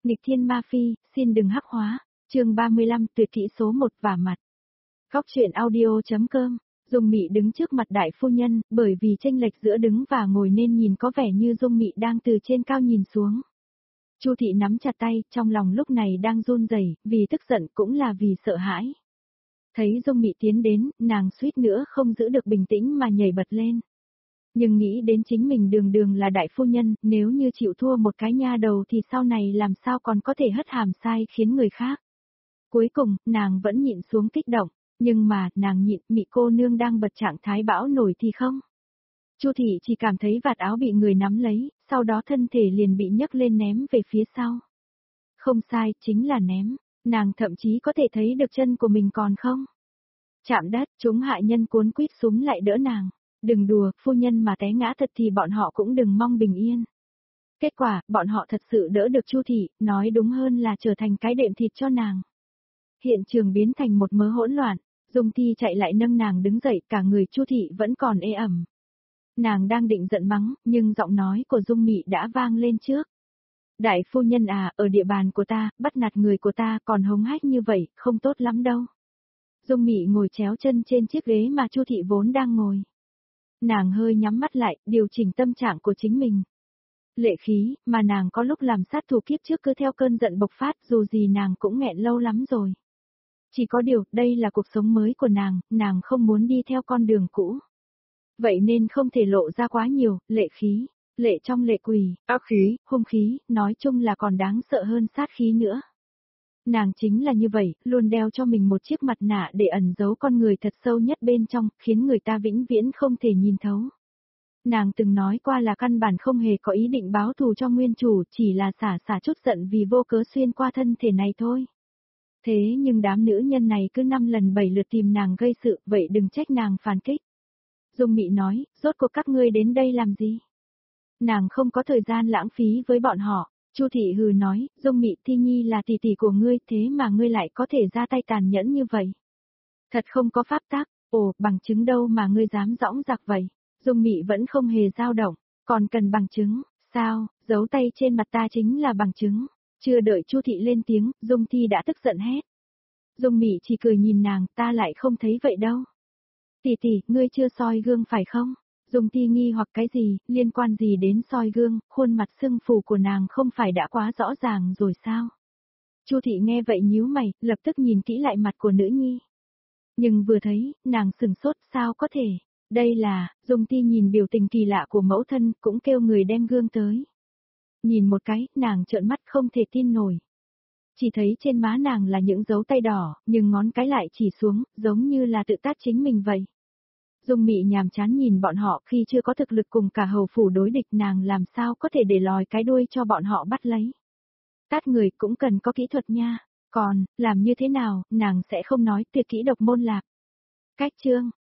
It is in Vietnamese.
Nghịch thiên ma phi, xin đừng hắc hóa. Chương 35 tuyệt kỹ số 1 vả mặt. Góc truyện audio.com. Dung Mị đứng trước mặt đại phu nhân, bởi vì chênh lệch giữa đứng và ngồi nên nhìn có vẻ như Dung Mị đang từ trên cao nhìn xuống. Chu thị nắm chặt tay, trong lòng lúc này đang run rẩy, vì tức giận cũng là vì sợ hãi. Thấy Dung Mị tiến đến, nàng suýt nữa không giữ được bình tĩnh mà nhảy bật lên. Nhưng nghĩ đến chính mình đường đường là đại phu nhân, nếu như chịu thua một cái nha đầu thì sau này làm sao còn có thể hất hàm sai khiến người khác. Cuối cùng, nàng vẫn nhịn xuống kích động, nhưng mà, nàng nhịn, Mị cô nương đang bật trạng thái bão nổi thì không. Chu thị chỉ cảm thấy vạt áo bị người nắm lấy, sau đó thân thể liền bị nhấc lên ném về phía sau. Không sai, chính là ném, nàng thậm chí có thể thấy được chân của mình còn không. Chạm đất, chúng hại nhân cuốn quýt súng lại đỡ nàng. Đừng đùa, phu nhân mà té ngã thật thì bọn họ cũng đừng mong bình yên. Kết quả, bọn họ thật sự đỡ được Chu thị, nói đúng hơn là trở thành cái đệm thịt cho nàng. Hiện trường biến thành một mớ hỗn loạn, Dung Thi chạy lại nâng nàng đứng dậy, cả người Chu thị vẫn còn ê ẩm. Nàng đang định giận mắng, nhưng giọng nói của Dung Mị đã vang lên trước. Đại phu nhân à, ở địa bàn của ta, bắt nạt người của ta còn hống hách như vậy, không tốt lắm đâu. Dung Mị ngồi chéo chân trên chiếc ghế mà Chu thị vốn đang ngồi. Nàng hơi nhắm mắt lại, điều chỉnh tâm trạng của chính mình. Lệ khí, mà nàng có lúc làm sát thủ kiếp trước cứ theo cơn giận bộc phát, dù gì nàng cũng nghẹn lâu lắm rồi. Chỉ có điều, đây là cuộc sống mới của nàng không muốn đi theo con đường cũ. Vậy nên không thể lộ ra quá nhiều, lệ khí, lệ trong lệ quỷ, ác khí, hung khí, nói chung là còn đáng sợ hơn sát khí nữa. Nàng chính là như vậy, luôn đeo cho mình một chiếc mặt nạ để ẩn giấu con người thật sâu nhất bên trong, khiến người ta vĩnh viễn không thể nhìn thấu. Nàng từng nói qua là căn bản không hề có ý định báo thù cho nguyên chủ, chỉ là xả chút giận vì vô cớ xuyên qua thân thể này thôi. Thế nhưng đám nữ nhân này cứ 5 lần 7 lượt tìm nàng gây sự, vậy đừng trách nàng phản kích. Dung Mị nói, rốt cuộc các ngươi đến đây làm gì? Nàng không có thời gian lãng phí với bọn họ. Chu thị hừ nói, Dung Mị, Thi Nhi là tỷ tỷ của ngươi, thế mà ngươi lại có thể ra tay tàn nhẫn như vậy. Thật không có pháp tắc, ồ, bằng chứng đâu mà ngươi dám dõng dạc vậy. Dung Mị vẫn không hề dao động, còn cần bằng chứng, sao, giấu tay trên mặt ta chính là bằng chứng. Chưa đợi Chu thị lên tiếng, Dung Thi đã tức giận hét. Dung Mị chỉ cười nhìn nàng, ta lại không thấy vậy đâu. Tỷ tỷ, ngươi chưa soi gương phải không? Dung Thi nghi hoặc cái gì, liên quan gì đến soi gương, khuôn mặt sưng phù của nàng không phải đã quá rõ ràng rồi sao? Chu thị nghe vậy nhíu mày, lập tức nhìn kỹ lại mặt của nữ nhi. Nhưng vừa thấy, nàng sừng sốt, sao có thể? Đây là, Dung Thi nhìn biểu tình kỳ lạ của mẫu thân, cũng kêu người đem gương tới. Nhìn một cái, nàng trợn mắt không thể tin nổi. Chỉ thấy trên má nàng là những dấu tay đỏ, nhưng ngón cái lại chỉ xuống, giống như là tự tát chính mình vậy. Dung Mị nhàm chán nhìn bọn họ, khi chưa có thực lực cùng cả hầu phủ đối địch, nàng làm sao có thể để lòi cái đuôi cho bọn họ bắt lấy. Tát người cũng cần có kỹ thuật nha, còn, làm như thế nào, nàng sẽ không nói tuyệt kỹ độc môn lạc. Cách chương,